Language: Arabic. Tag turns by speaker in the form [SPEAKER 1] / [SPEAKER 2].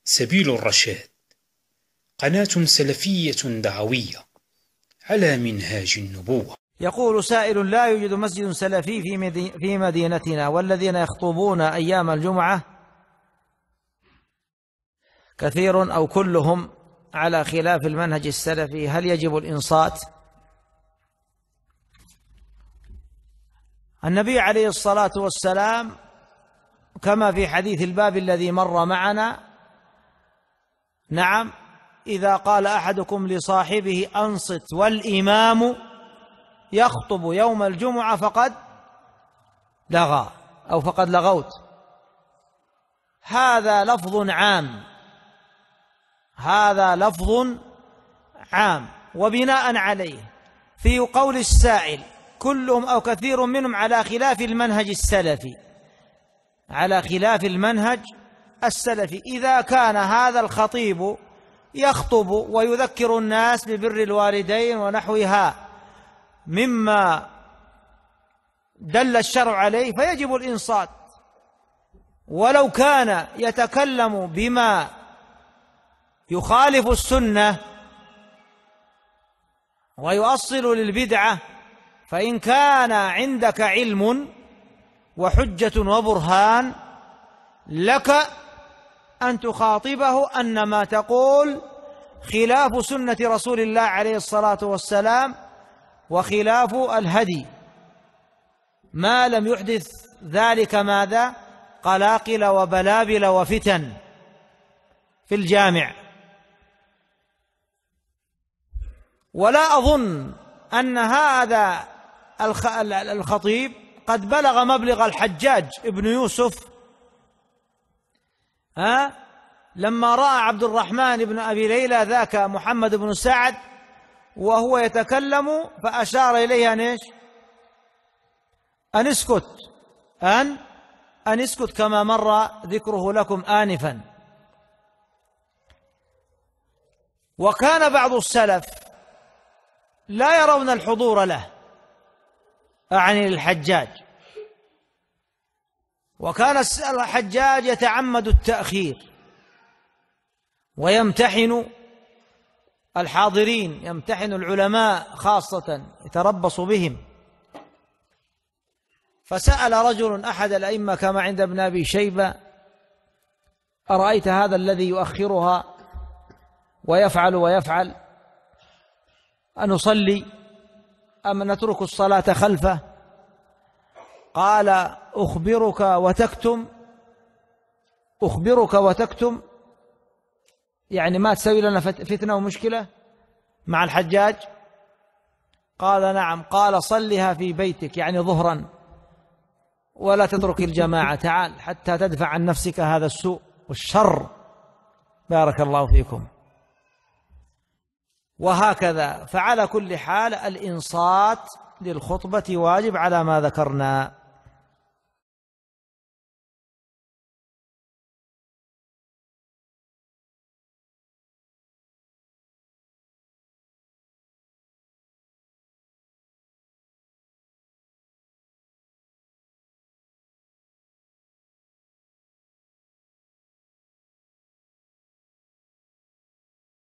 [SPEAKER 1] سبيل الرشاد، قناة سلفية دعوية على منهاج النبوة.
[SPEAKER 2] يقول سائل: لا يوجد مسجد سلفي في مدينتنا، والذين يخطبون أيام الجمعة كثير أو كلهم على خلاف المنهج السلفي، هل يجب الإنصات؟ النبي عليه الصلاة والسلام كما في حديث الباب الذي مر معنا: نعم، إذا قال أحدكم لصاحبه أنصت والإمام يخطب يوم الجمعة فقد لغى أو فقد لغوت. هذا لفظ عام، هذا لفظ عام، وبناء عليه في قول السائل كلهم أو كثير منهم على خلاف المنهج السلفي، على خلاف المنهج السلفي. إذا كان هذا الخطيب يخطب ويذكر الناس ببر الوالدين ونحوها مما دل الشرع عليه فيجب الإنصات، ولو كان يتكلم بما يخالف السنة ويؤصل للبدعة، فإن كان عندك علم وحجة وبرهان لك أن تخاطبه أن ما تقول خلاف سنة رسول الله عليه الصلاة والسلام وخلاف الهدي، ما لم يحدث ذلك ماذا؟ قلاقل وبلابل وفتن في الجامع. ولا أظن أن هذا الخطيب قد بلغ مبلغ الحجاج ابن يوسف لما رأى عبد الرحمن بن أبي ليلى ذاك محمد بن سعد وهو يتكلم فأشار إليه أن اسكت، أن اسكت، كما مر ذكره لكم آنفا. وكان بعض السلف لا يرون الحضور له، أعني للحجاج، وكان الحجاج يتعمد التأخير ويمتحن الحاضرين، يمتحن العلماء خاصة، يتربص بهم. فسأل رجل أحد الأئمة كما عند ابن أبي شيبة: أرأيت هذا الذي يؤخرها ويفعل أنصلي أم نترك الصلاة خلفه؟ قال: أخبرك وتكتم، يعني ما تسوي لنا فتنة ومشكلة مع الحجاج؟ قال: نعم. قال: صلها في بيتك، يعني ظهرا، ولا تترك الجماعة، تعال حتى تدفع عن نفسك هذا السوء والشر. بارك الله فيكم. وهكذا. فعلى كل حال الإنصات للخطبة واجب على ما ذكرنا.